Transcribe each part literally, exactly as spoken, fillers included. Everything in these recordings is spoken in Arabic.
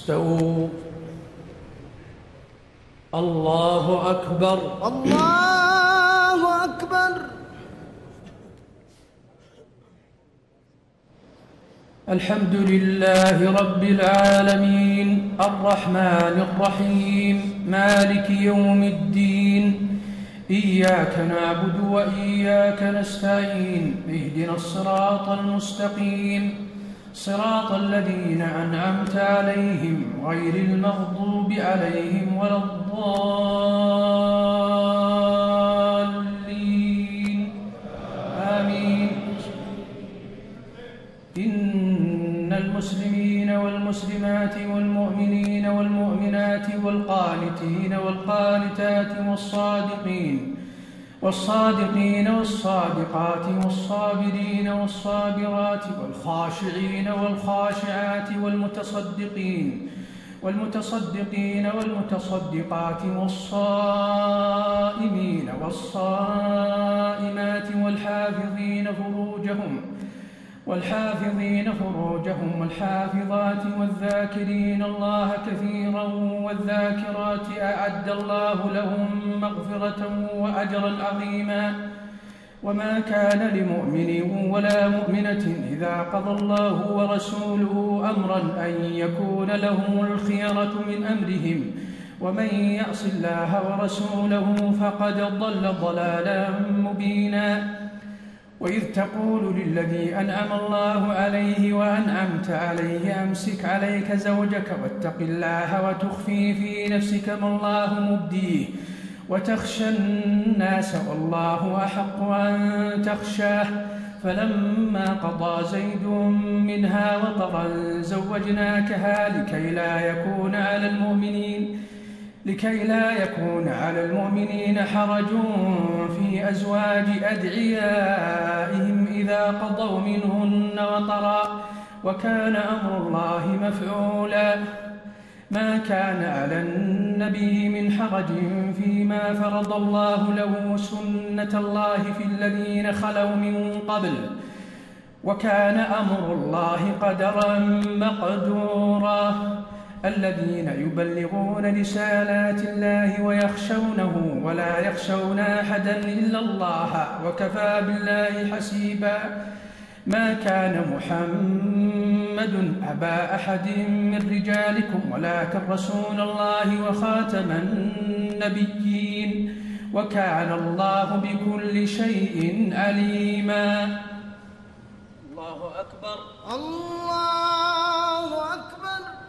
استووا. الله أكبر. الله أكبر. الحمد لله رب العالمين الرحمن الرحيم مالك يوم الدين إياك نعبد وإياك نستعين اهدنا الصراط المستقيم صراط الذين أنعمت عليهم غير المغضوب عليهم ولا الضالين آمين. إن المسلمين والمسلمات والمؤمنين والمؤمنات والقانتين والقانتات والصادقين والصادقين والصادقات والصابرين والصابرات والخاشعين والخاشعات والمتصدقين والمتصدقين والمتصدقات والصائمين والصائمات والحافظين فروجهم والحافظين فروجهم والحافظات والذاكرين الله كثيرا والذاكرات أعد الله لهم مغفرة وأجرا عظيما. وما كان لمؤمن ولا مؤمنة إذا قضى الله ورسوله أمرا أن يكون لهم الخيرة من أمرهم ومن يعص الله ورسوله فقد ضل ضلالا مبينا. وإذ تقول للذي أنعم الله عليه وأنعمت عليه أمسك عليك زوجك واتق الله وتخفي في نفسك ما الله مبديه وتخشى الناس والله أحق أن تخشاه فلما قضى زيد منها وطرا زوجناكها لكي لا يكون على المؤمنين لكي لا يكون على المؤمنين حرج في أزواج أدعيائهم إذا قضوا منهن وطرا وكان أمر الله مفعولا. ما كان على النبي من حرج فيما فرض الله له سنة الله في الذين خلوا من قبل وكان أمر الله قدرا مقدورا. الذين يبلغون رسالات الله ويخشونه ولا يخشون أحدا إلا الله وكفى بالله حسيبا. ما كان محمد أبا أحد من رجالكم ولكن رسول الله وخاتم النبيين وكان الله بكل شيء عليما. الله أكبر. الله أكبر.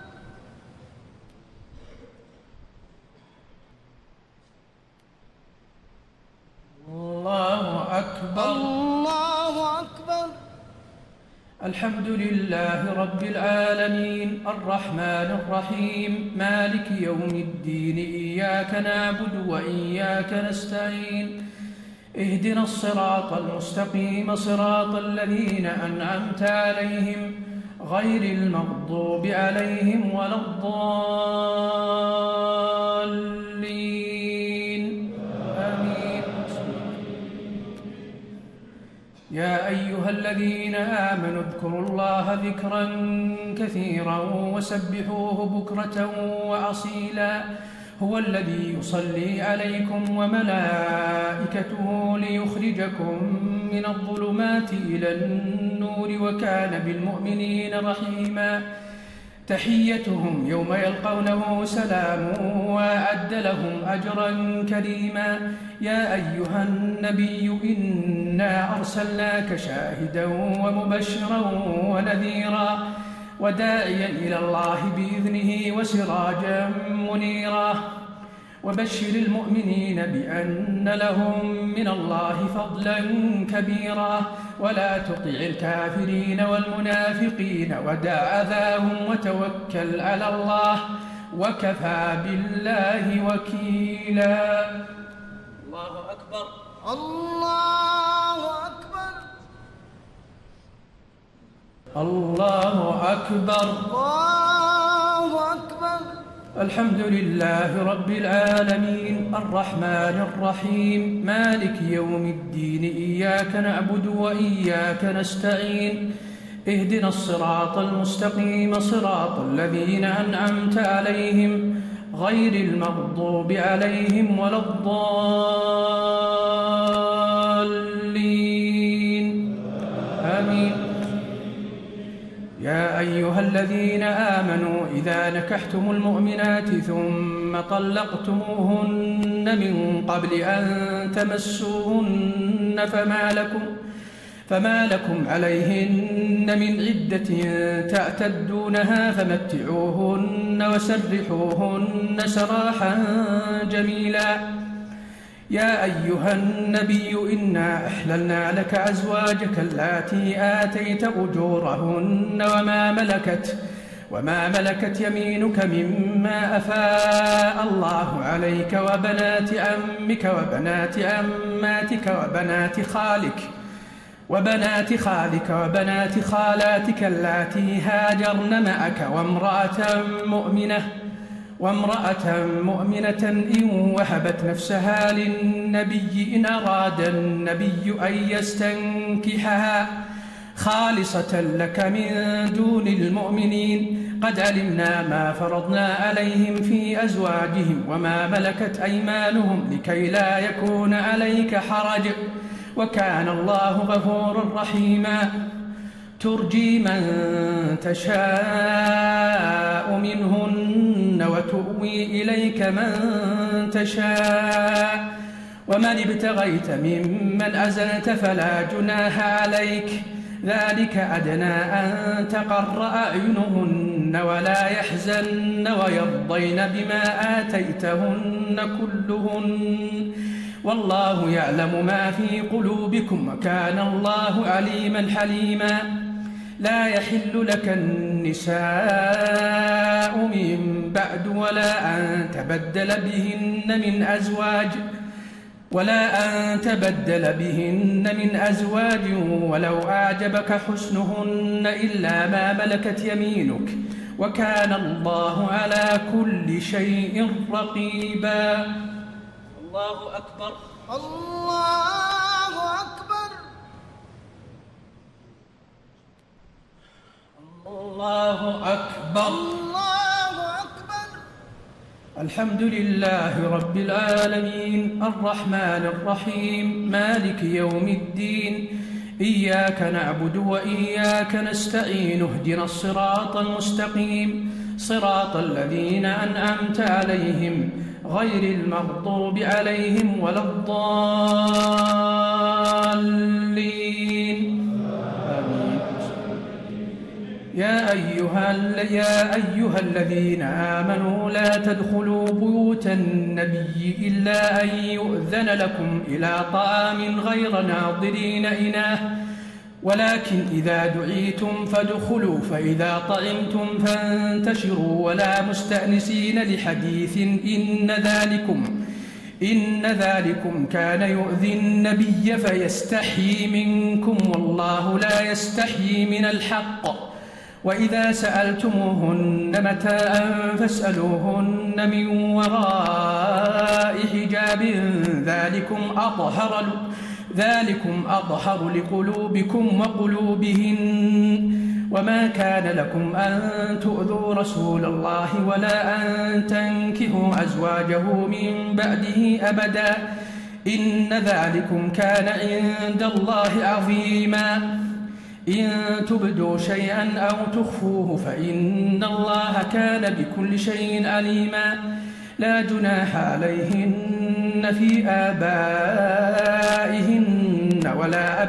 الله أكبر. الله أكبر. الحمد لله رب العالمين الرحمن الرحيم مالك يوم الدين إياك نعبد وإياك نستعين اهدنا الصراط المستقيم صراط الذين أنعمت عليهم غير المغضوب عليهم ولا الضالين آمين. يا أيها الذين آمنوا اذكروا الله ذكرا كثيرا وسبحوه بكرة وأصيلا. هو الذي يصلي عليكم وملائكته ليخرجكم من الظلمات إلى النور وكان بالمؤمنين رحيما. تحيتهم يوم يلقونه سلام وأعد لهم أجرا كريما. يا أيها النبي إنا أرسلناك شاهدا ومبشرا ونذيرا وداعيا إلى الله بإذنه وسراجا منيرا. وبشر المؤمنين بأن لهم من الله فضلا كبيرا ولا تطع الكافرين والمنافقين ودع أذاهم وتوكل على الله وكفى بالله وكيلا. الله أكبر. الله أكبر. الله أكبر. الله أكبر. الحمد لله رب العالمين الرحمن الرحيم مالك يوم الدين إياك نعبد وإياك نستعين اهدنا الصراط المستقيم صراط الذين أنعمت عليهم غير المغضوب عليهم ولا الضالين آمين. يا أيها الذين آمنوا إذا نكحتم المؤمنات ثم طلقتموهن من قبل أن تمسوهن فما لكم فما لكم عليهن من عدة تعتدونها فمتعوهن وسرحوهن سراحا جميلا. يا أيها النبي إنا أحللنا لك أزواجك اللاتي آتيت أجورهن وما ملكت وما ملكت يمينك مما أفاء الله عليك وبنات عمك وبنات عماتك وبنات خالك وبنات خالك وبنات خالاتك اللاتي هاجرن معك وامرأة مؤمنة وامرأة مؤمنة إن وهبت نفسها للنبي إن أراد النبي أن يستنكحها خالصة لك من دون المؤمنين. قد علمنا ما فرضنا عليهم في أزواجهم وما ملكت أيمانهم لكي لا يكون عليك حرج وكان الله غفورا رحيما. ترجي من تشاء منهن وتؤوي إليك من تشاء ومن ابتغيت ممن أزلت فلا جناح عليك ذلك أدنى أن تقر أعينهن ولا يحزن ويرضين بما آتيتهن كلهن والله يعلم ما في قلوبكم وكان الله عليما حليما. لا يحل لك النساء من بعد ولا أن تبدل بهن من أزواج ولا أن تبدل بهن من أزواج ولو أعجبك حسنهن إلا ما ملكت يمينك وكان الله على كل شيء رقيبا. الله أكبر. الله أكبر. الله أكبر. الله أكبر. الحمد لله رب العالمين الرحمن الرحيم مالك يوم الدين إياك نعبد وإياك نستعين اهدنا الصراط المستقيم صراط الذين أنعمت عليهم غير المغضوب عليهم ولا الضالين آمين. يا أيها, يا أيها الذين آمنوا لا تدخلوا بيوت النبي إلا أن يؤذن لكم إلى طعام غير ناظرين إناه ولكن إذا دعيتم فادخلوا فإذا طعمتم فانتشروا ولا مستأنسين لحديث إن ذلكم إن ذلكم كان يؤذي النبي فيستحيي منكم والله لا يستحيي من الحق. وإذا سألتموهن متاعا فاسألوهن من وراء حجاب ذلكم أطهر ذلكم أطهر لقلوبكم وقلوبهن. وما كان لكم أن تؤذوا رسول الله ولا أن تنكحوا أزواجه من بعده أبدا إن ذلكم كان عند الله عظيما. إن تبدوا شيئا أو تخفوه فإن الله كان بكل شيء عليما. لا جناح عليهن في آبائهن ولا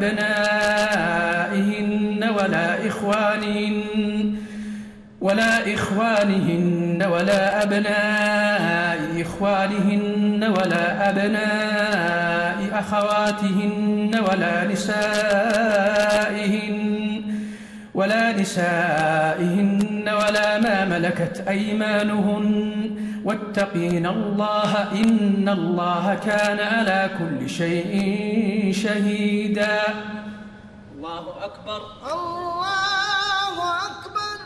أبنائهن ولا إخوانهن ولا إخوانهن ولا أبناء إخوانهن ولا أبناء أخواتهن ولا نسائهن ولا نسائهن ولا ما ملكت أيمانهن واتقين الله إن الله كان على كل شيء شهيدا. الله أكبر. الله أكبر.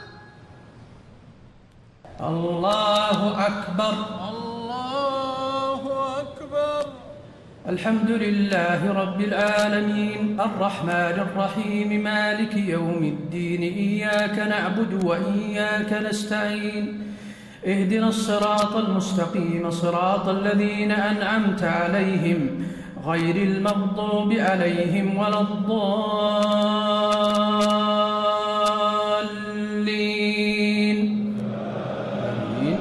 الله أكبر. الله أكبر. الحمد لله رب العالمين الرحمن الرحيم مالك يوم الدين إياك نعبد وإياك نستعين اهدنا الصراط المستقيم صراط الذين أنعمت عليهم غير المغضوب عليهم ولا الضالين آمين.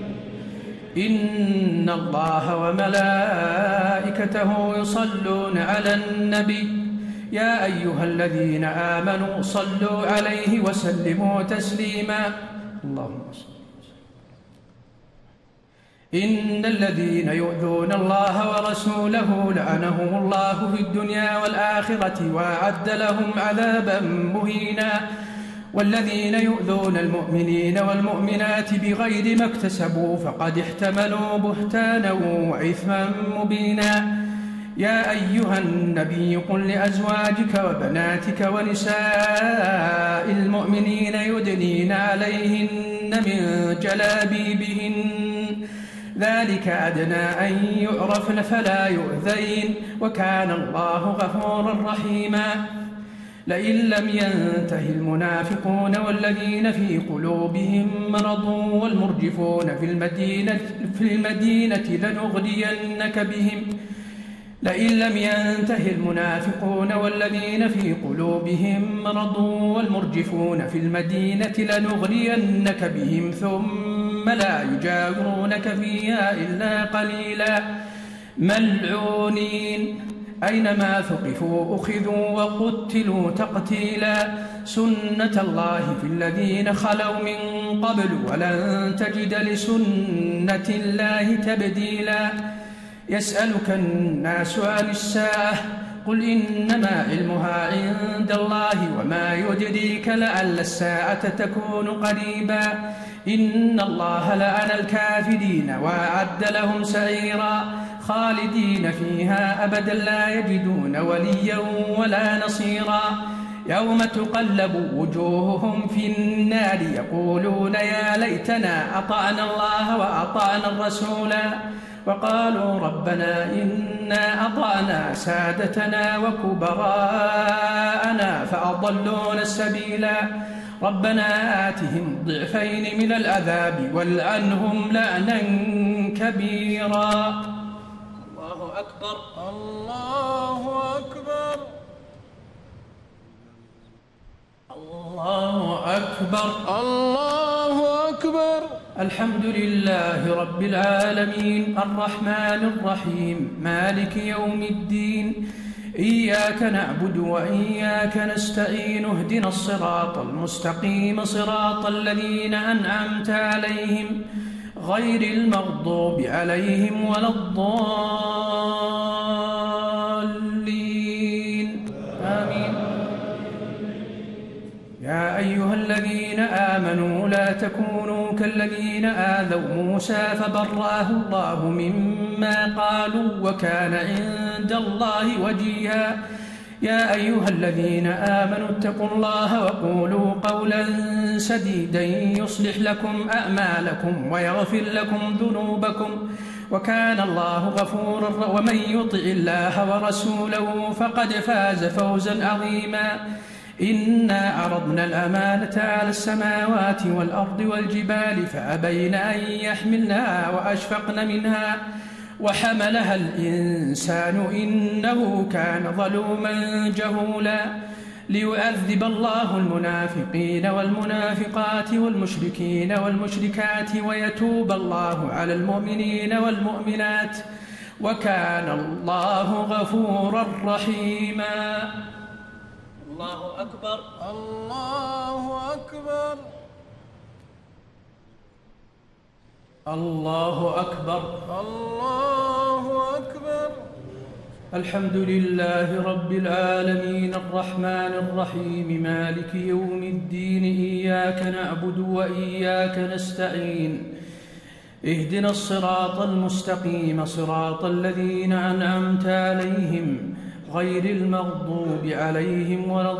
إن الله وملائكته يصلون على النبي يا أيها الذين آمنوا صلوا عليه وسلموا تسليما اللهم صل. إن الذين يؤذون الله ورسوله لعنهم الله في الدنيا والآخرة وأعد لهم عذابا مهينا والذين يؤذون المؤمنين والمؤمنات بغير ما اكتسبوا فقد احتملوا بهتانا وإثما مبينا يا أيها النبي قل لأزواجك وبناتك ونساء المؤمنين يدنين عليهن من جلابيبهن ذلك أدنى أن يعرفن فلا يؤذين وكان الله غفورا رحيما لئن لم ينته المنافقون والذين في قلوبهم مرض والمرجفون في المدينة, في المدينة لنغرينك بهم لئن لم ينته المنافقون والذين في قلوبهم مرض والمرجفون في المدينة لنغرينك بهم ثم لا يجاورونك فيها إلا قليلا ملعونين أينما ثقفوا أخذوا وقتلوا تقتيلا سنة الله في الذين خلوا من قبل ولن تجد لسنة الله تبديلا يسألك الناس عن الساعة قل إنما علمها عند الله وما يدريك لعل الساعة تكون قريبا إن الله لعن الكافرين وأعد لهم سعيرا خالدين فيها أبدا لا يجدون وليا ولا نصيرا يوم تقلب وجوههم في النار يقولون يا ليتنا أطعنا الله وأطعنا الرسولا وقالوا ربنا إنا أطعنا سادتنا وكبراءنا فأضلونا السبيلا ربنا آتهم ضعفين من العذاب والعنهم لعنا كبيرا الله أكبر الله أكبر الله أكبر الله أكبر الحمد لله رب العالمين الرحمن الرحيم مالك يوم الدين إياك نعبد وإياك نستعين اهدنا الصراط المستقيم صراط الذين أنعمت عليهم غير المغضوب عليهم ولا الضالين آمين يا أيها الذين آمنوا لا تكونوا كالذين آذوا موسى فبرأه الله مما قالوا وكان عند الله وجيها يا أيها الذين آمنوا اتقوا الله وقولوا قولا سديدا يصلح لكم أعمالكم ويغفر لكم ذنوبكم وكان الله غفورا ومن يطع الله ورسوله فقد فاز فوزا عظيما إنا عرضنا الأمانة على السماوات والأرض والجبال فأبين أن يحملنها وأشفقن منها وحملها الإنسان إنه كان ظلوما جهولا ليعذب الله المنافقين والمنافقات والمشركين والمشركات ويتوب الله على المؤمنين والمؤمنات وكان الله غفورا رحيما الله أكبر الله أكبر الله أكبر الله أكبر الحمد لله رب العالمين الرحمن الرحيم مالك يوم الدين إياك نعبد وإياك نستعين اهدنا الصراط المستقيم صراط الذين أنعمت عليهم غير المغضوب عليهم ولا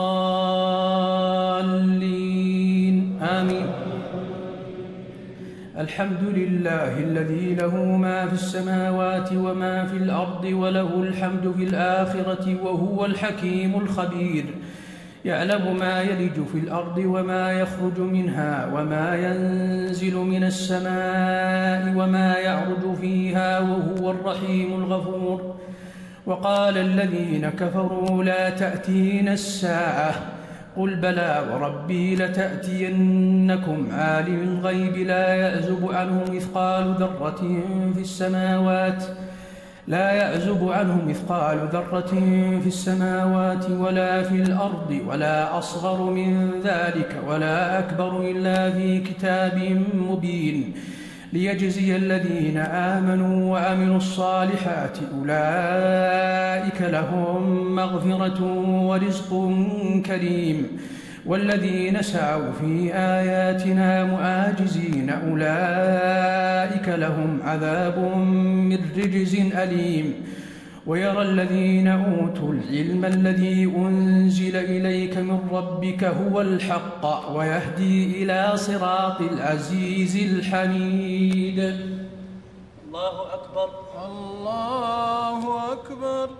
الضالين آمين الحمد لله الذي له ما في السماوات وما في الأرض وله الحمد في الآخرة وهو الحكيم الخبير. يعلم ما يلج في الأرض وما يخرج منها وما ينزل من السماء وما يعرج فيها وهو الرحيم الغفور. وقال الذين كفروا لا تأتينا الساعة قل بلى وربي لتأتينكم عالم الغيب لا يعزب عنه مثقال ذرة في السماوات لا يعزب عنه مثقال ذرة في السماوات ولا في الأرض ولا أصغر من ذلك ولا أكبر إلا في كتاب مبين ليجزي الذين آمنوا وعملوا الصالحات أولئك لهم مغفرة ورزق كريم. والذين سعوا في آياتنا معاجزين أولئك لهم عذاب من رجز أليم. ويرى الذين أوتوا العلم الذي أنزل إليك من ربك هو الحق ويهدي إلى صراط العزيز الحميد. الله أكبر. الله أكبر.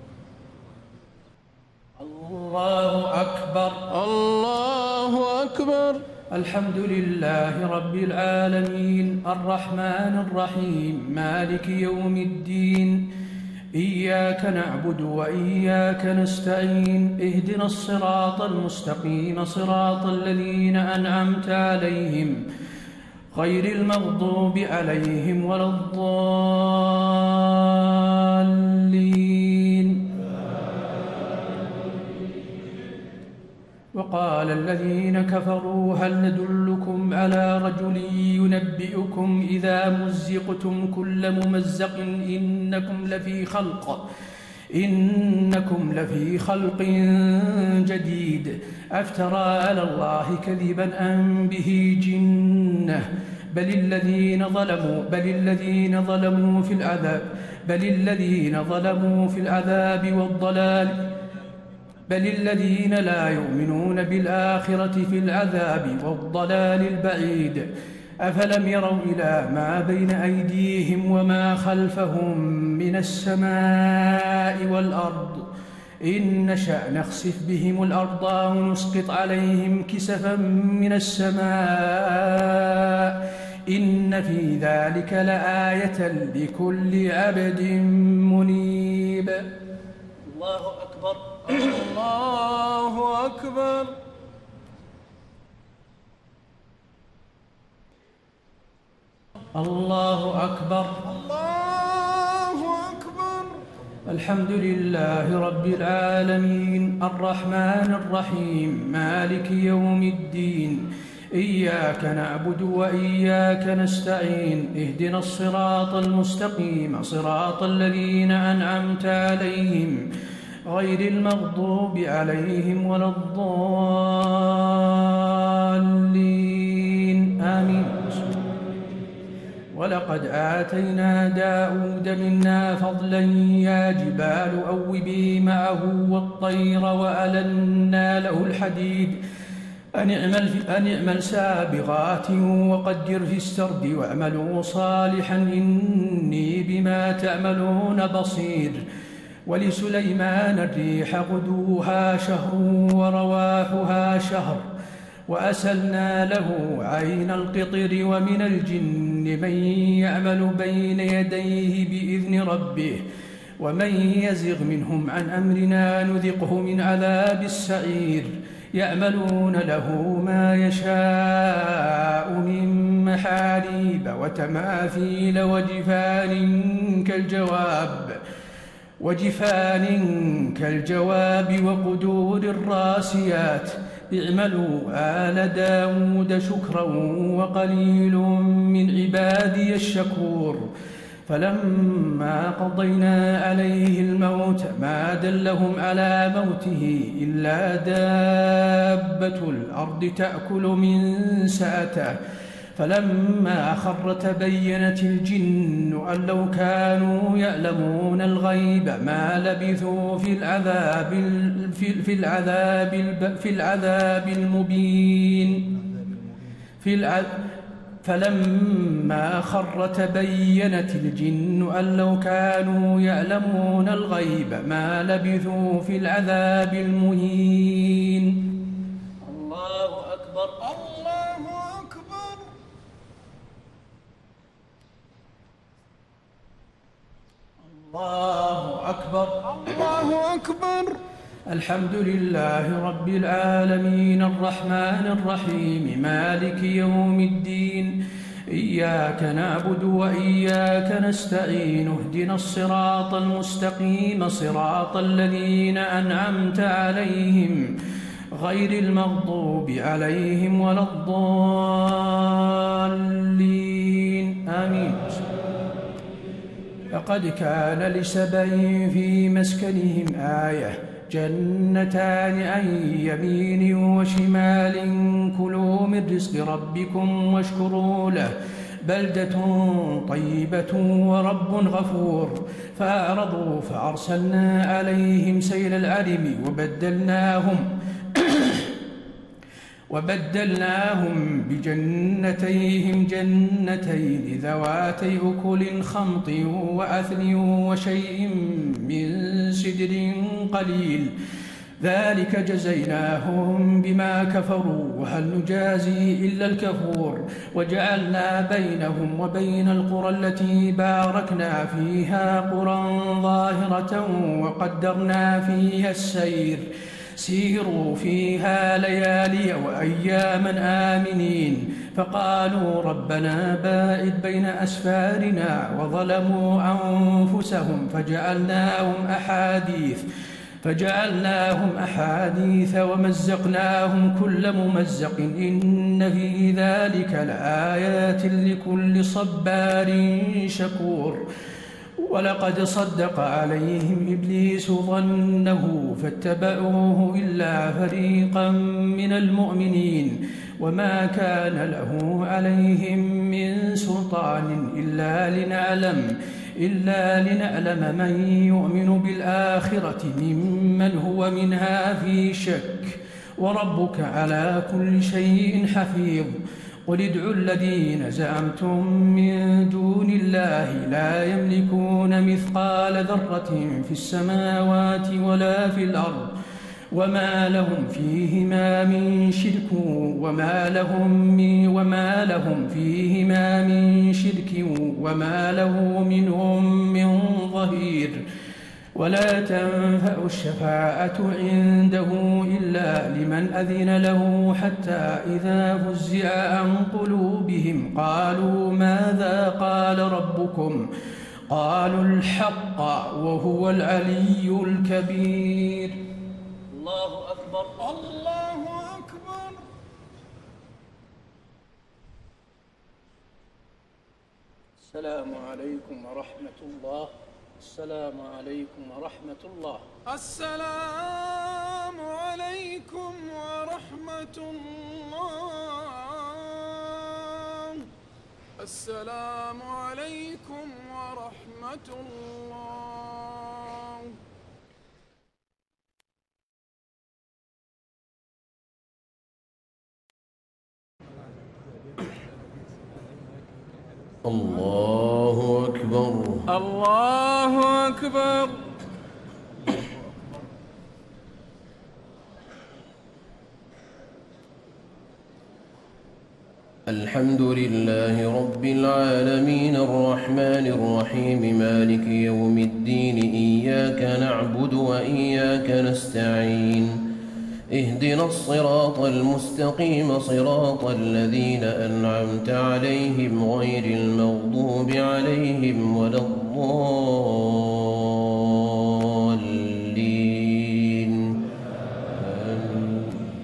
الله أكبر. الله أكبر. الحمد لله رب العالمين الرحمن الرحيم مالك يوم الدين. إياك نعبد وإياك نستعين اهدنا الصراط المستقيم صراط الذين أنعمت عليهم غير المغضوب عليهم ولا الضالين. وقال الذين كفروا هل ندلكم على رجل ينبئكم إذا مزقتم كل ممزق إنكم لفي خلق إنكم لفي خلق جديد أفترى على الله كذبا أم به جنة بل الذين ظلموا بل الذين ظلموا في العذاب بل الذين ظلموا في العذاب والضلال بل الذين لا يؤمنون بالآخرة في العذاب والضلال البعيد. أفلم يروا إلى ما بين أيديهم وما خلفهم من السماء والأرض إن نشأ نخسف بهم الأرض أو نسقط عليهم كسفا من السماء إن في ذلك لآية لكل عبد منيب. الله أكبر. الله أكبر. الله أكبر. الله أكبر. الحمد لله رب العالمين الرحمن الرحيم مالك يوم الدين. إياك نعبد وإياك نستعين اهدنا الصراط المستقيم صراط الذين أنعمت عليهم غير المغضوب عليهم ولا الضالين آمين. ولقد آتينا داود منا فضلا يا جبال أوبي معه والطير وألنا له الحديد أن اعمل سابغات وقدر في السرد واعملوا صالحا إني بما تعملون بصير. ولسليمان الريح غدوها شهر ورواحها شهر وأسلنا له عين القطر ومن الجن من يعمل بين يديه بإذن ربه ومن يزغ منهم عن أمرنا نذقه من عذاب السعير. يعملون له ما يشاء من محاريب وتماثيل وجفان كالجواب وجفان كالجواب وقدور الراسيات اعملوا آل داود شكرا وقليل من عبادي الشكور. فلما قضينا عليه الموت ما دلهم على موته إلا دابة الأرض تأكل من سأته فلما خر تبينت الجن أن لو كانوا يعلمون الغيب ما لبثوا في العذاب في العذاب في العذاب المبين في العذاب فلما خر تبينت الجن أن لو كانوا يعلمون الغيب ما لبثوا في العذاب المهين. الله أكبر. الله أكبر. الله أكبر. الله أكبر. الحمد لله رب العالمين الرحمن الرحيم مالك يوم الدين. إياك نعبد وإياك نستعين اهدنا الصراط المستقيم صراط الذين أنعمت عليهم غير المغضوب عليهم ولا الضالين آمين. لقد كان لسبع في مسكنهم آية جنتان عن يمين وشمال كلوا من رزق ربكم واشكروا له بلدة طيبة ورب غفور. فأعرضوا فأرسلنا عليهم سيل العرم وبدلناهم وبدلناهم بجنتيهم جنتين ذواتي أكل خمط وعسل وشيء من سدر قليل ذلك جزيناهم بما كفروا وهل نجازي إلا الكفور. وجعلنا بينهم وبين القرى التي باركنا فيها قرى ظاهرة وقدرنا فيها السير سيروا فيها ليالي وأياما آمنين. فقالوا ربنا باعد بين أسفارنا وظلموا أنفسهم فجعلناهم أحاديث فجعلناهم أحاديث ومزقناهم كل ممزق إن في ذلك لآيات لكل صبار شكور. ولقد صدق عليهم إبليس ظنه فاتبعوه إلا فريقا من المؤمنين وما كان له عليهم من سلطان إلا لنعلم إلا لنعلم من يؤمن بالآخرة ممن هو منها في شك وربك على كل شيء حفيظ. قل ادعوا الذين زعمتم من دون الله لا يملكون مثقال ذرة في السماوات ولا في الأرض وما لهم فيهما من شرك وما لهم من وما لهم فيهما من شرك وما له منهم من ظهير. ولا تنفع الشفاعة عنده إلا لمن أذن له حتى إذا فزع عن قلوبهم قالوا ماذا قال ربكم قالوا الحق وهو العلي الكبير. الله أكبر. الله أكبر. السلام عليكم ورحمة الله. السلام عليكم ورحمة الله. السلام عليكم ورحمة الله. السلام عليكم ورحمة الله. الله أكبر. الله أكبر. الحمد لله رب العالمين الرحمن الرحيم مالك يوم الدين إياك نعبد وإياك نستعين اهدنا الصراط المستقيم صراط الذين أنعمت عليهم غير المغضوب عليهم ولا الضالين آمين.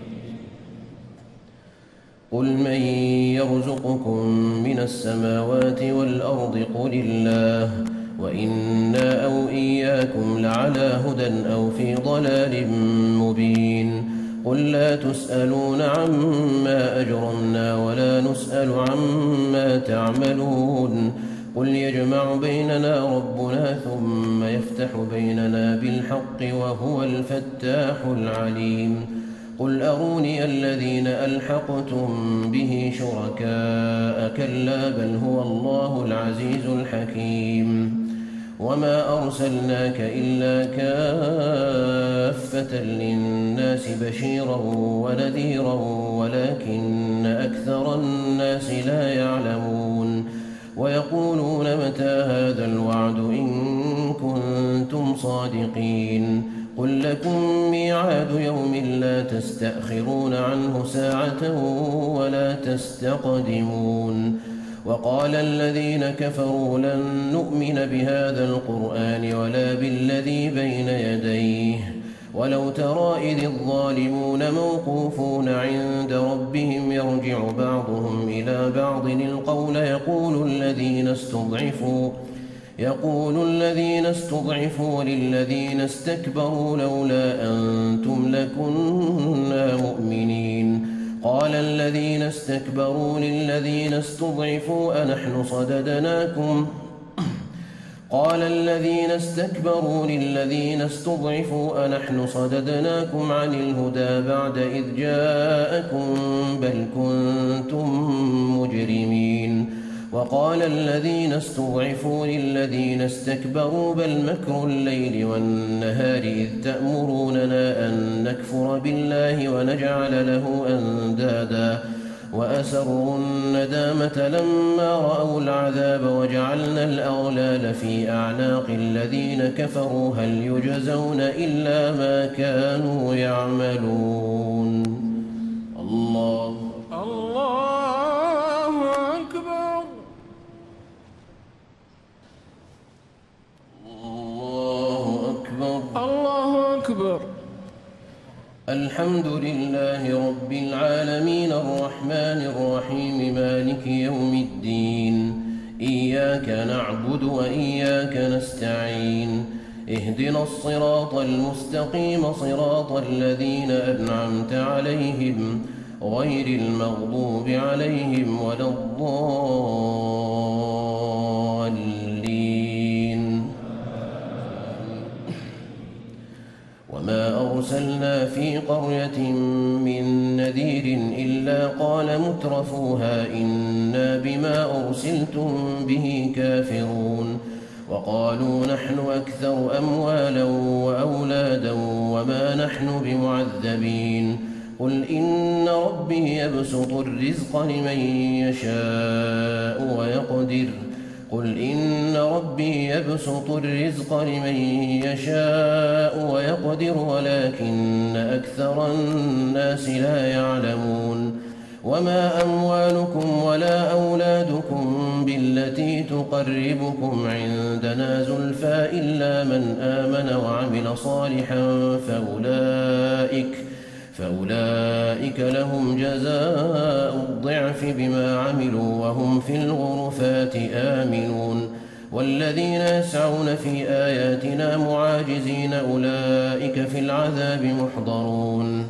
قل من يرزقكم من السماوات والأرض قل الله وإنا أو إياكم لعلى هدى أو في ضلال مبين. قل لا تسألون عما أجرمنا ولا نسأل عما تعملون. قل يجمع بيننا ربنا ثم يفتح بيننا بالحق وهو الفتاح العليم. قل أروني الذين ألحقتم به شركاء كلا بل هو الله العزيز الحكيم وما أرسلناك إلا كافة للناس بشيرا ونذيرا ولكن أكثر الناس لا يعلمون ويقولون متى هذا الوعد إن كنتم صادقين قل لكم ميعاد يوم لا تستأخرون عنه ساعة ولا تستقدمون وقال الذين كفروا لن نؤمن بهذا القرآن ولا بالذي بين يديه ولو ترى إذ الظالمون موقوفون عند ربهم يرجع بعضهم إلى بعض القول يقول الذين استضعفوا يقول الذين استضعفوا للذين استكبروا لولا أنتم لكنا مؤمنين قال الذين استكبروا للذين استضعفوا أنحن صددناكم قال الذين استكبروا للذين استضعفوا أنحن صددناكم عن الهدى بعد إذ جاءكم بل كنتم مجرمين وقال الذين استضعفوا للذين استكبروا بل مكر الليل والنهار إذ تأمروننا أن نكفر بالله ونجعل له أندادا وأسروا الندامة لما رأوا العذاب وجعلنا الأغلال في أعناق الذين كفروا هل يجزون إلا ما كانوا يعملون. الله الله أكبر. الله أكبر. الله أكبر. الحمد لله رب العالمين الرحمن الرحيم مالك يوم الدين إياك نعبد وإياك نستعين اهدنا الصراط المستقيم صراط الذين أنعمت عليهم غير المغضوب عليهم ولا الضالين. وما أرسلنا في قرية من نذير إلا قال مترفوها إنا بما أرسلتم به كافرون وقالوا نحن أكثر أموالا وأولادا وما نحن بمعذبين قل إن ربي يبسط الرزق لمن يشاء ويقدر قل إن ربي يبسط الرزق لمن يشاء ويقدر ولكن أكثر الناس لا يعلمون وما أموالكم ولا أولادكم بالتي تقربكم عندنا زلفى إلا من آمن وعمل صالحا فأولئك فأولئك لهم جزاء الضعف بما عملوا وهم في الغرفات آمنون والذين يسعون في آياتنا معاجزين أولئك في العذاب محضرون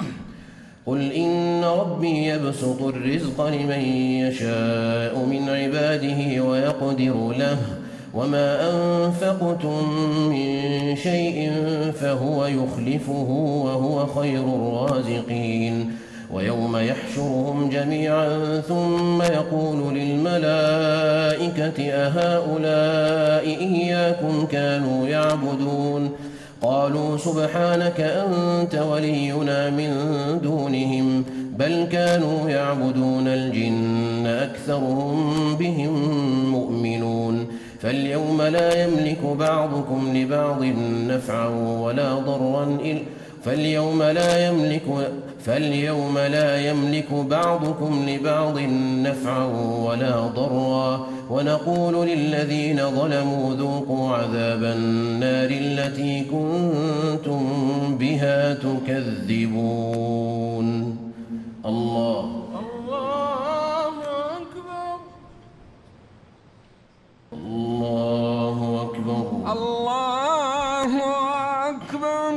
قل إن ربي يبسط الرزق لمن يشاء من عباده ويقدر له وما أنفقتم من شيء فهو يخلفه وهو خير الرازقين ويوم يحشرهم جميعا ثم يقول للملائكة أهؤلاء إياكم كانوا يعبدون قالوا سبحانك أنت ولينا من دونهم بل كانوا يعبدون الجن أكثرهم بهم مؤمنون فاليوم لا يملك بعضكم لبعض نفعا ولا ضرا فاليوم لا يملك فاليوم لا يملك بعضكم لبعض نفعا ولا ضرا ونقول للذين ظلموا ذوقوا عذاب النار التي كنتم بها تكذبون. الله الله أكبر. الله أكبر. الله أكبر.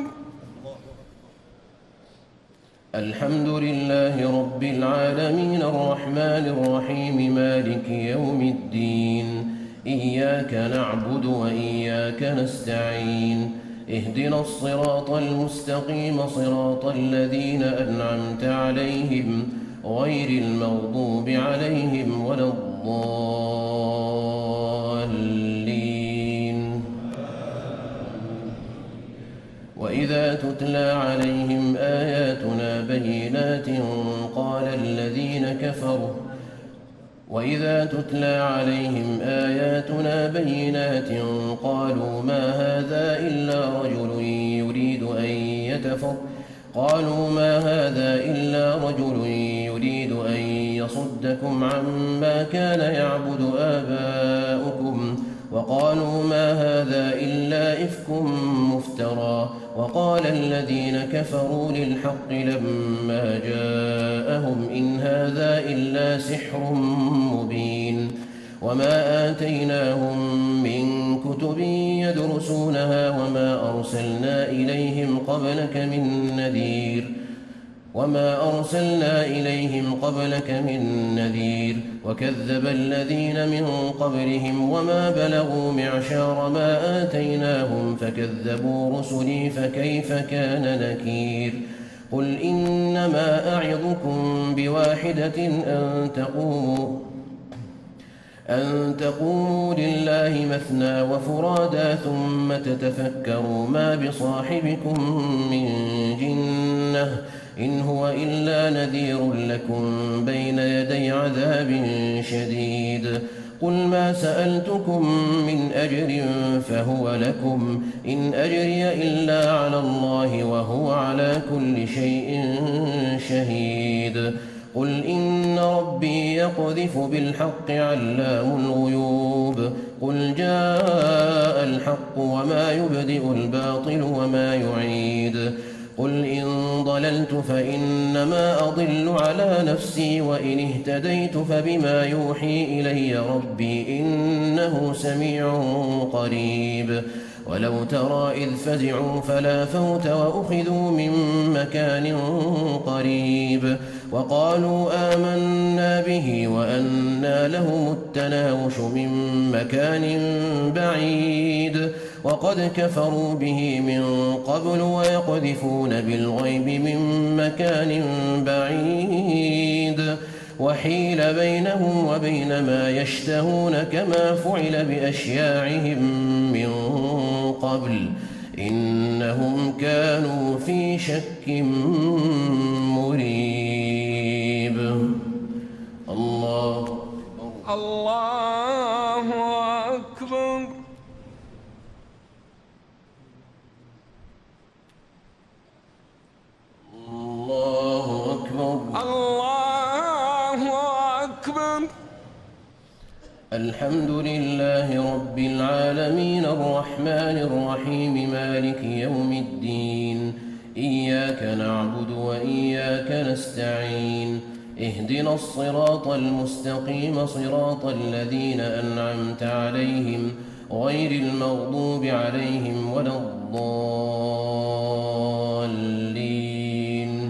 الحمد لله رب العالمين الرحمن الرحيم مالك يوم الدين إياك نعبد وإياك نستعين اهدنا الصراط المستقيم صراط الذين أنعمت عليهم غير المغضوب عليهم ولا الضالين. وإذا تتلى عليهم آياتنا بينات قال الذين كفروا وإذا تتلى عليهم آياتنا بينات قالوا ما هذا إلا رجل يريد أن يتفضل قالوا ما هذا إلا رجل يريد أن يصدكم عما كان يعبد آباؤكم وقالوا ما هذا إلا إفك مفترى وقال الذين كفروا للحق لما جاءهم إن هذا إلا سحر مبين. وما آتيناهم من كتب يدرسونها وما أرسلنا إليهم قبلك من نذير وما أرسلنا إليهم قبلك من نذير وكذب الذين من قبلهم وما بلغوا معشار ما آتيناهم فكذبوا رسلي فكيف كان نكير. قل إنما أعظكم بواحدة أن تقوموا أن تقوموا لله مثنى وفرادا ثم تتفكروا ما بصاحبكم من جنة إن هو إلا نذير لكم بين يدي عذاب شديد. قل ما سألتكم من أجر فهو لكم إن أجري إلا على الله وهو على كل شيء شهيد. قل إن ربي يقذف بالحق علام الغيوب. قل جاء الحق وما يبدئ الباطل وما يعيد. قل إن ضللت فإنما أضل على نفسي وإن اهتديت فبما يوحي إلي ربي إنه سميع قريب. ولو ترى إذ فزعوا فلا فوت وأخذوا من مكان قريب وقالوا آمنا به وأنى لهم التناوش من مكان بعيد وقد كفروا به من قبل ويقذفون بالغيب من مكان بعيد وحيل بينهم وبين ما يشتهون كما فعل بأشياعهم من قبل إنهم كانوا في شك مريب. الله الله أكبر. الله أكبر. الله أكبر. الحمد لله رب العالمين الرحمن الرحيم مالك يوم الدين إياك نعبد وإياك نستعين اهدنا الصراط المستقيم صراط الذين أنعمت عليهم غير المغضوب عليهم ولا الضالين.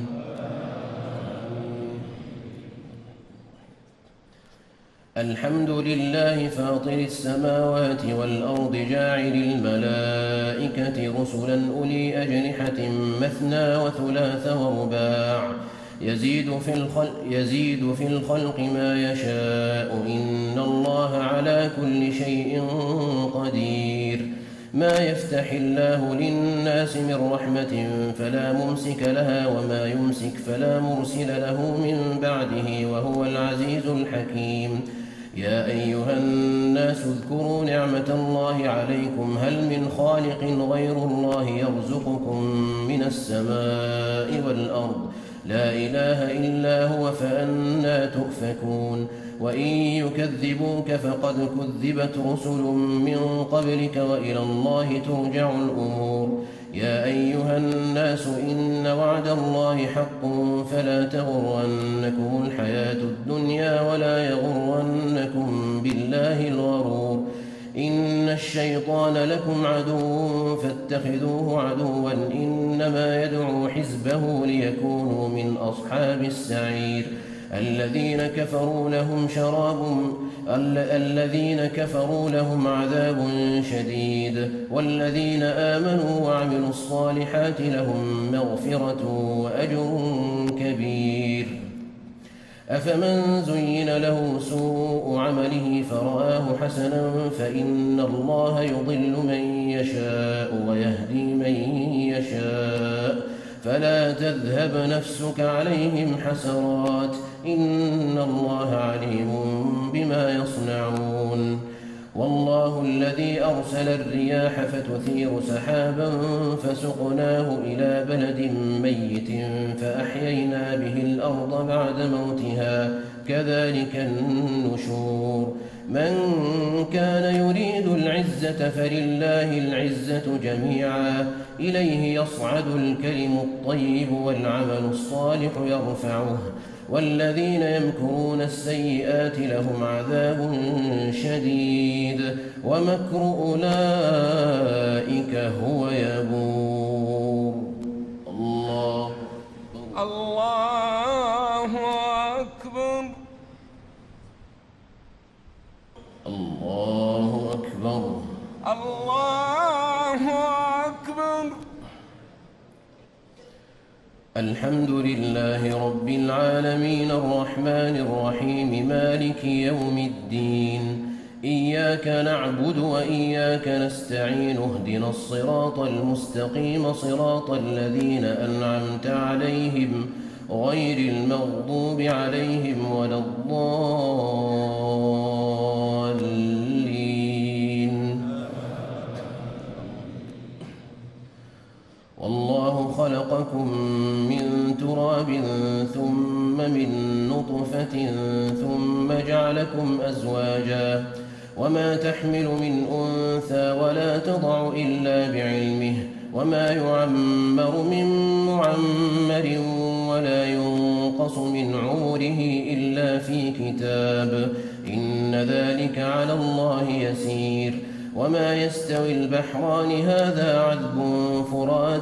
الحمد لله فاطر السماوات والأرض جاعل الملائكة رسلا أولي أجنحة مثنى وثلاث ورباع يزيد في الخلق, يزيد في الخلق ما يشاء إن الله على كل شيء قدير. ما يفتح الله للناس من رحمة فلا ممسك لها وما يمسك فلا مرسل له من بعده وهو العزيز الحكيم. يا أيها الناس اذكروا نعمة الله عليكم هل من خالق غير الله يرزقكم من السماء والأرض لا إله إلا هو فأنى تؤفكون. وإن يكذبوك فقد كذبت رسل من قبلك وإلى الله ترجع الأمور. يا أيها الناس إن وعد الله حق فلا تغرنكم الحياة الدنيا ولا يغرنكم بالله الغرور. إن الشيطان لكم عدو فاتخذوه عدوا إنما يدعو حزبه ليكونوا من أصحاب السعير. الذين كفروا لهم شراب الذين كفروا لهم عذاب شديد والذين آمنوا وعملوا الصالحات لهم مغفرة وأجر كبير. أفمن زين له سوء عمله فرآه حسنا فإن الله يضل من يشاء ويهدي من يشاء فلا تذهب نفسك عليهم حسرات إن الله عليم بما يصنعون. والله الذي أرسل الرياح فتثير سحابا فسقناه إلى بلد ميت فأحيينا به الأرض بعد موتها كذلك النشور. من كان يريد العزة فلله العزة جميعا إليه يصعد الكلم الطيب والعمل الصالح يرفعه والذين يمكرون السيئات لهم عذاب شديد ومكر أولئك هو يبور. الله الله أكبر الله أكبر الله أكبر. الحمد لله رب العالمين الرحمن الرحيم مالك يوم الدين إياك نعبد وإياك نستعين اهدنا الصراط المستقيم صراط الذين أنعمت عليهم غير المغضوب عليهم ولا الضالين. والله خلقكم من تراب ثم من نطفة ثم جعلكم أزواجا وما تحمل من أنثى ولا تضع إلا بعلمه وما يعمر من معمر ولا ينقص من عمره إلا في كتاب إن ذلك على الله يسير. وما يستوي البحران هذا عذب فرات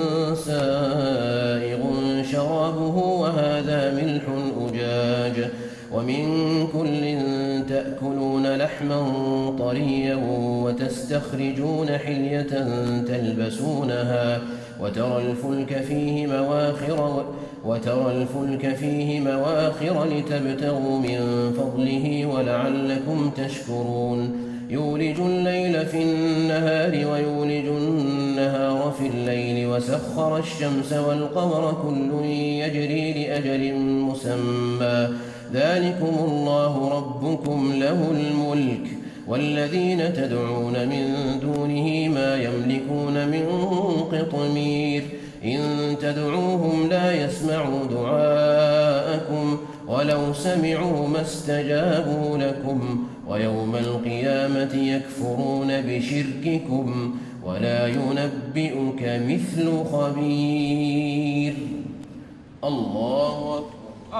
سائغ شرابه وهذا ملح أجاج ومن كل تأكلون لحما طريا وتستخرجون حلية تلبسونها وترى الفلك فيه مواخر وترى الفلك فيه مواخر لتبتغوا من فضله ولعلكم تشكرون. يولج الليل في النهار ويولج النهار في الليل وسخر الشمس والقمر كل يجري لأجل مسمى ذلكم الله ربكم له الملك والذين تدعون من دونه ما يملكون من قطمير إن تدعوهم لا يسمعوا دعاءكم ولو سمعوا ما استجابوا لكم ويوم القيامة يكفرون بشرككم ولا ينبئك مثل خبير. الله أكبر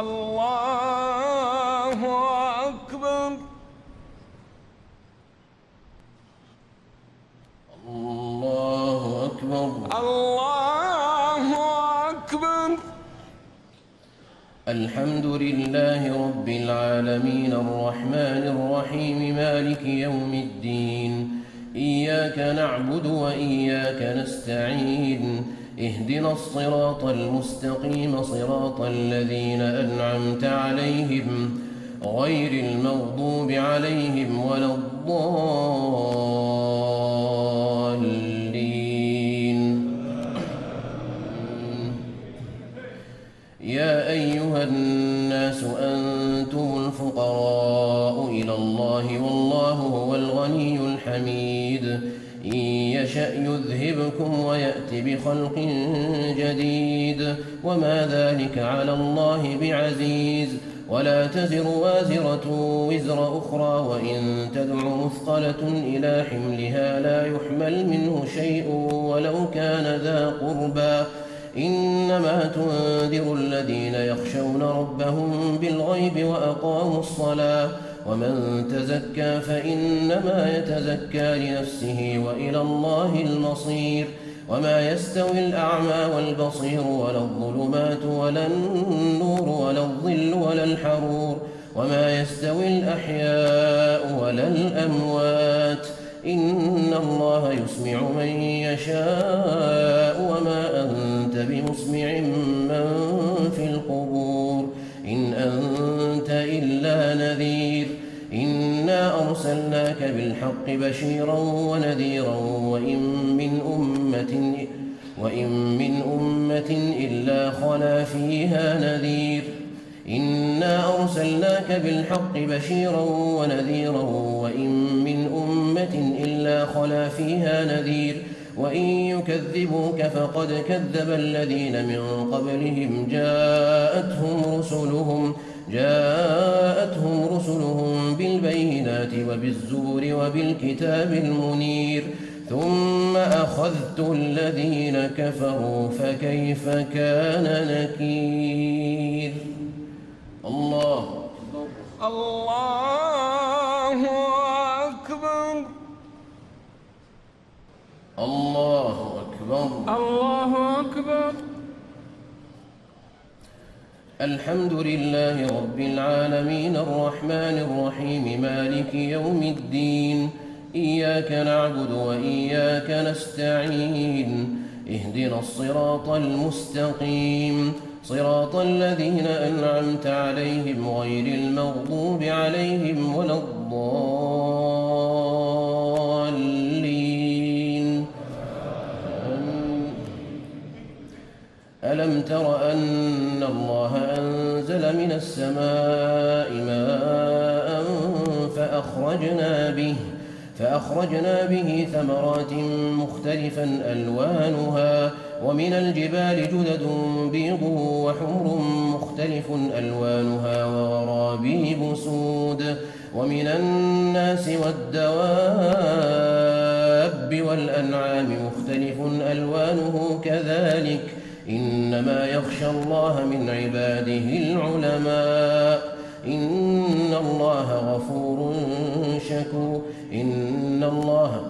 الله أكبر الله أكبر الله أكبر. الحمد لله رب العالمين الرحمن الرحيم مالك يوم الدين إياك نعبد وإياك نستعين اهدنا الصراط المستقيم صراط الذين أنعمت عليهم غير المغضوب عليهم ولا الضالين. يا أيها الناس أنتم الفقراء إلى الله والله هو الغني الحميد إن يشأ يذهبكم ويأت بخلق جديد وما ذلك على الله بعزيز. ولا تزر وازرة وزر أخرى وإن تدع مثقلة إلى حملها لا يحمل منه شيء ولو كان ذا قربى إنما تنذر الذين يخشون ربهم بالغيب وأقاموا الصلاة ومن تزكى فإنما يتزكى لنفسه وإلى الله المصير. وما يستوي الأعمى والبصير ولا الظلمات ولا النور ولا الظل ولا الحرور وما يستوي الأحياء ولا الأموات إن الله يسمع من يشاء وما أنت بمسمع من في القبور إن أنت إلا نذير إنا أرسلناك بالحق بشيرا ونذيرا وإن من أمة وإن من أمة إلا خلا فيها نذير إنا أرسلناك بالحق بشيرا ونذيرا وإن من أمة إلا خلا فيها نذير وإن يكذبوك فقد كذب الذين من قبلهم جاءتهم رسلهم جاءتهم رسلهم بالبينات وبالزبر وبالكتاب المنير ثم أخذت الذين كفروا فكيف كان نكير. الله الله أكبر الله أكبر الله أكبر. الحمد لله رب العالمين الرحمن الرحيم مالك يوم الدين إياك نعبد وإياك نستعين اهدنا الصراط المستقيم صراط الذين أنعمت عليهم غير المغضوب عليهم ولا الضالين. ألم تر أن الله أنزل من السماء ماء فأخرجنا به فأخرجنا به ثمرات مختلفا ألوانها ومن الجبال جدد بيض وحمر مختلف ألوانها وغرابيب سود ومن الناس والدواب والأنعام مختلف ألوانه كذلك إنما يخشى الله من عباده العلماء إن الله غفور شكور إن الله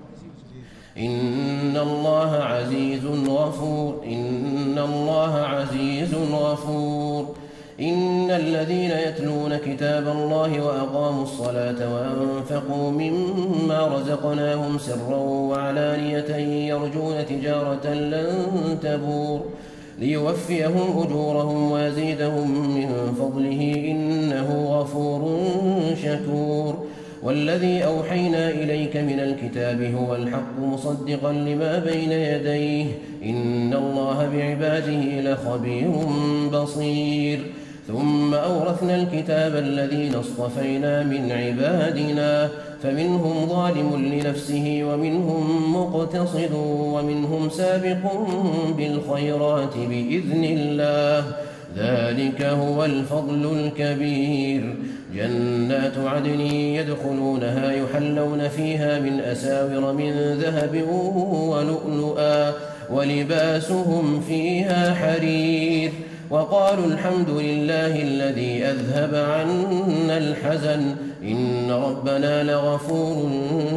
إن الله عزيز غفور إن الله عزيز غفور إن الذين يتلون كتاب الله وأقاموا الصلاة وأنفقوا مما رزقناهم سرا وعلانية يرجون تجارة لن تبور ليوفيهم أجورهم ويزيدهم من فضله إنه غفور شكور والذي أوحينا إليك من الكتاب هو الحق مصدقا لما بين يديه إن الله بعباده لخبير بصير ثم أورثنا الكتاب الذين اصطفينا من عبادنا فمنهم ظالم لنفسه ومنهم مقتصد ومنهم سابق بالخيرات بإذن الله ذلك هو الفضل الكبير جنات عدن يدخلونها يحلون فيها من أساور من ذهب ولؤلؤا ولباسهم فيها حرير وقالوا الحمد لله الذي أذهب عنا الحزن إن ربنا لغفور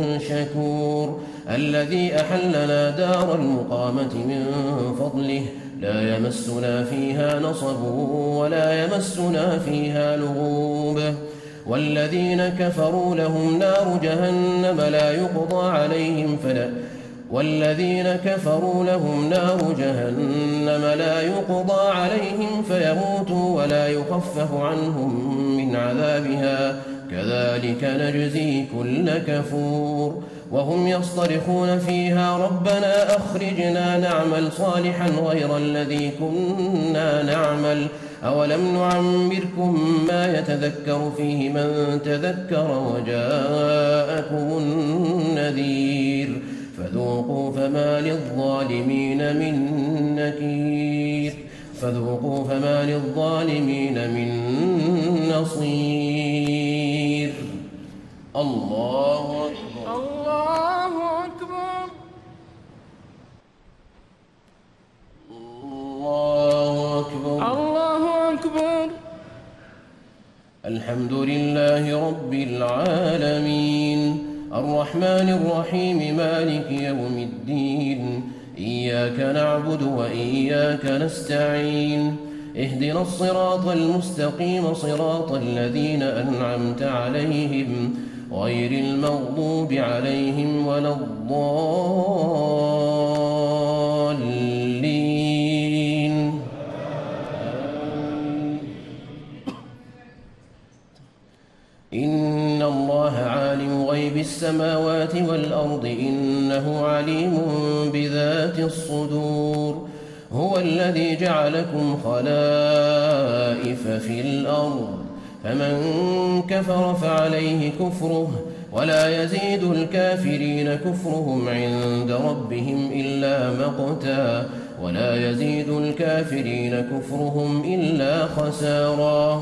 شكور الذي أحلنا دار المقامة من فضله لا يمسنا فيها نصب ولا يمسنا فيها لغوب والذين كفروا لهم نار جهنم لا يقضى عليهم فلا والذين كفروا لهم نار جهنم لا يقضى عليهم فيموتوا ولا يخفف عنهم من عذابها كذلك نجزي كل كفور وهم يصطرخون فيها ربنا أخرجنا نعمل صالحا غير الذي كنا نعمل أولم نعمركم ما يتذكر فيه من تذكر وجاءكم النذير فذوقوا فما للظالمين من نكير فذوقوا فما للظالمين من نصير. الله أكبر الله أكبر الله أكبر الله أكبر. الحمد لله رب العالمين الرحمن الرحيم مالك يوم الدين إياك نعبد وإياك نستعين اهدنا الصراط المستقيم صراط الذين أنعمت عليهم غير المغضوب عليهم ولا الضالين. إن الله عالم غيب السماوات والأرض إنه عليم بذات الصدور. هو الذي جعلكم خلائف في الأرض فمن كفر فعليه كفره ولا يزيد الكافرين كفرهم عند ربهم إلا مقتا ولا يزيد الكافرين كفرهم إلا خسارا.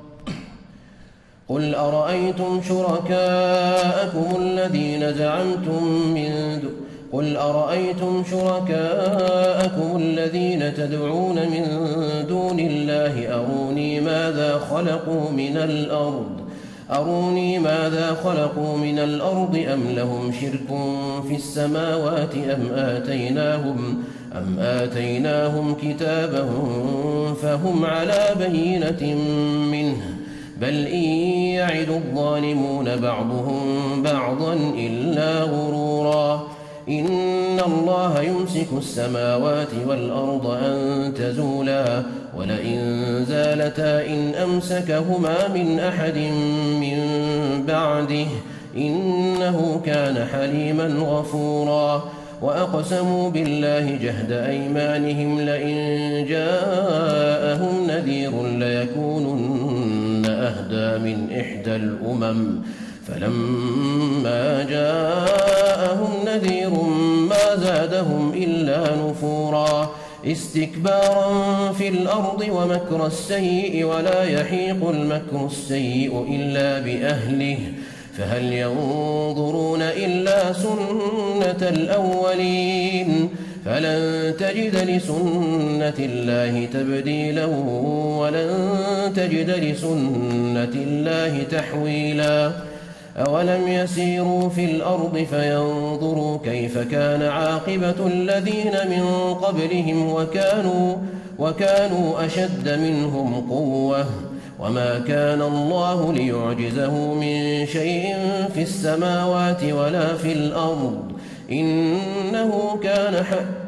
قل أرأيتم شركاءكم الذين زعمتم من دون قل أرأيتم شركاءكم الذين تدعون من دون الله أروني ماذا خلقوا من الأرض أروني ماذا خلقوا من الأرض أم لهم شرك في السماوات أم آتيناهم أم آتيناهم كتابا فهم على بينة منه بل إن يعد الظالمون بعضهم بعضا إلا غرورا. إن الله يمسك السماوات والأرض أن تزولا ولئن زالتا إن أمسكهما من أحد من بعده إنه كان حليما غفورا. وأقسموا بالله جهد أيمانهم لئن جاءهم نذير ليكونن أهدى من إحدى الأمم فلما جاءهم نذير ما زادهم إلا نفورا استكبارا في الأرض ومكر السيء ولا يحيق المكر السيء إلا بأهله فهل ينظرون إلا سنة الأولين فلن تجد لسنة الله تبديلا ولن تجد لسنة الله تحويلا. أولم يسيروا في الأرض فينظروا كيف كان عاقبة الذين من قبلهم وكانوا, وكانوا أشد منهم قوة وما كان الله ليعجزه من شيء في السماوات ولا في الأرض إنه كان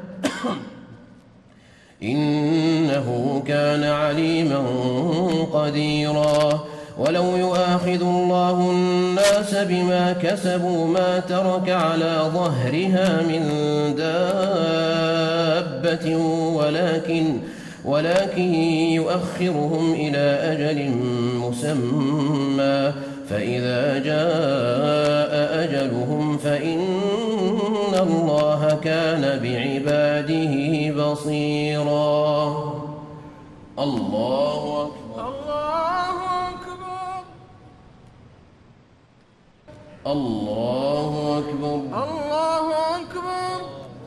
إنه كان عليما قديرا. ولو يؤاخذ الله الناس بما كسبوا ما ترك على ظهرها من دابة ولكن ولكن يؤخرهم إلى أجل مسمى فإذا جاء أجلهم فإن الله كان بعباده بصيرا. الله أكبر الله أكبر الله أكبر.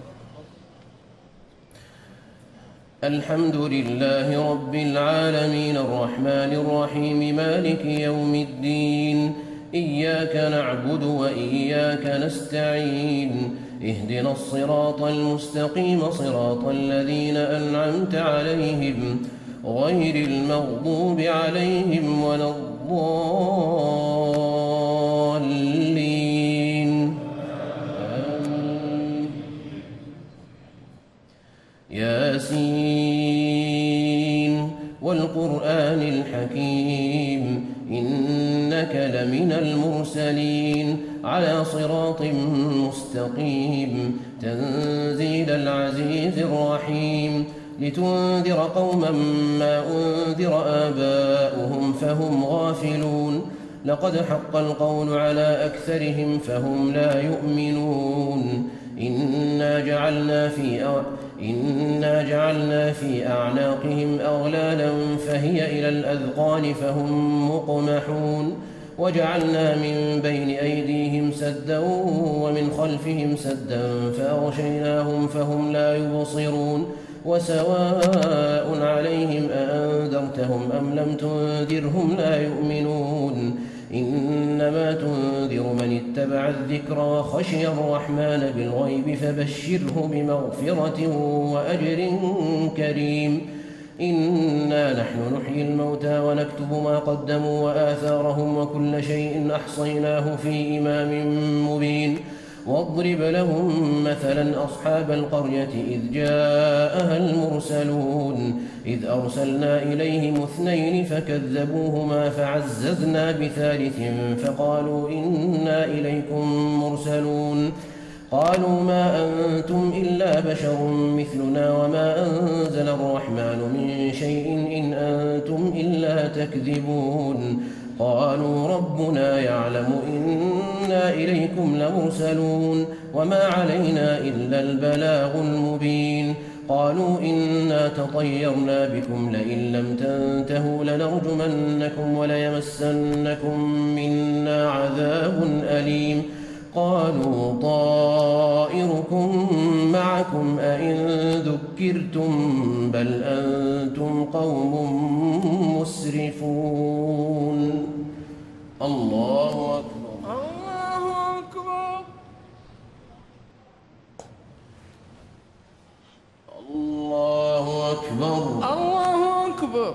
الحمد لله رب العالمين الرحمن الرحيم مالك يوم الدين إياك نعبد وإياك نستعين اهدنا الصراط المستقيم صراط الذين أنعمت عليهم غير المغضوب عليهم ولا الضالين. آمين. ياسين والقرآن الحكيم إنك لمن المرسلين على صراط مستقيم تنزيل العزيز الرحيم لتنذر قوما ما أنذر آباؤهم فهم غافلون لقد حق القول على أكثرهم فهم لا يؤمنون إنا جعلنا في أ... إنا جعلنا في أعناقهم أغلالا فهي إلى الأذقان فهم مقمحون وجعلنا من بين أيديهم سدا ومن خلفهم سدا فأغشيناهم فهم لا يبصرون وسواء عليهم أأنذرتهم أم لم تنذرهم لا يؤمنون إنما تنذر من اتبع الذكر وخشي الرحمن بالغيب فبشره بمغفرة وأجر كريم إنا نحن نحيي الموتى ونكتب ما قدموا وآثارهم وكل شيء أحصيناه في إمام مبين واضرب لهم مثلا أصحاب القرية إذ جاءها المرسلون إذ أرسلنا إليهم اثنين فكذبوهما فعززنا بثالث فقالوا إنا إليكم مرسلون قالوا ما أنتم إلا بشر مثلنا وما أنزل الرحمن من شيء إن أنتم إلا تكذبون قالوا ربنا يعلم إنا إليكم لمرسلون وما علينا إلا البلاغ المبين قالوا إنا تطيرنا بكم لئن لم تنتهوا لنرجمنكم وليمسنكم منا عذاب أليم قالوا طائركم معكم أئن ذكرتم بل أنتم قوم مسرفون الله أكبر الله أكبر الله أكبر الله أكبر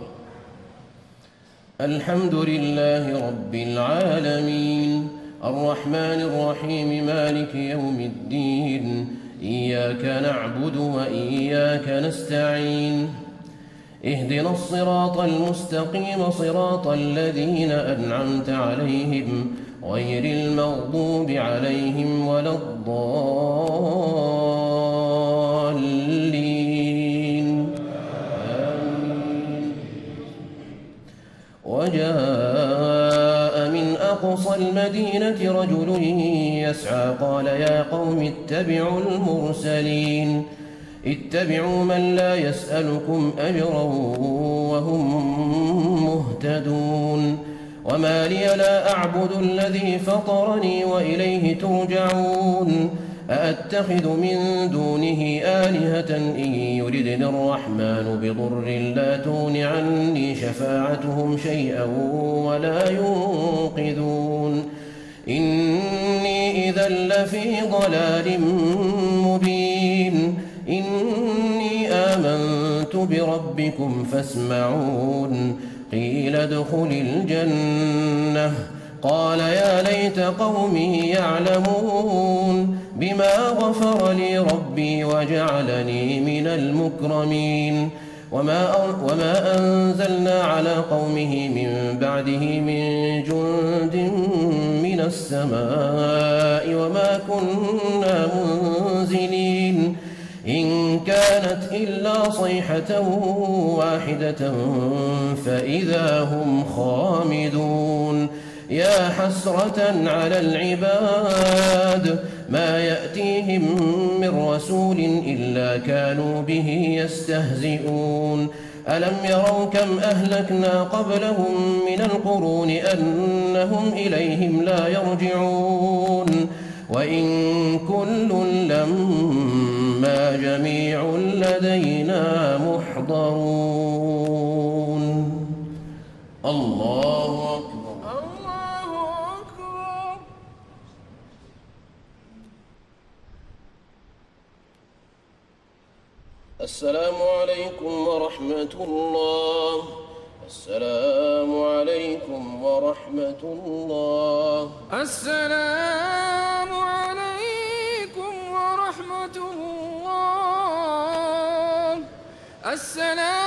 الحمد لله رب العالمين الرحمن الرحيم مالك يوم الدين إياك نعبد وإياك نستعين اهدنا الصراط المستقيم صراط الذين أنعمت عليهم غير المغضوب عليهم ولا الضالين آمين وجاء من أقصى المدينة رجل يسعى قال يا قوم اتبعوا المرسلين اتبعوا من لا يسألكم أجرا وهم مهتدون وما لي لا أعبد الذي فطرني وإليه ترجعون أأتخذ من دونه آلهة إن يردني الرحمن بضر لا تغن عني شفاعتهم شيئا ولا ينقذون إني إذا لفي ضلال مبين إني آمنت بربكم فاسمعون قيل ادخل الجنة قال يا ليت قومي يعلمون بما غفر لي ربي وجعلني من المكرمين وما, وما أنزلنا على قومه من بعده من جند من السماء وما كنا منزلين إن كانت إلا صيحة واحدة فإذا هم خامدون يا حسرة على العباد ما يأتيهم من رسول إلا كانوا به يستهزئون ألم يروا كم أهلكنا قبلهم من القرون أنهم إليهم لا يرجعون وإن كل لما جميع لدينا محضرون الله أكبر السلام عليكم ورحمة الله السلام عليكم ورحمة الله السلام عليكم ورحمة الله السلام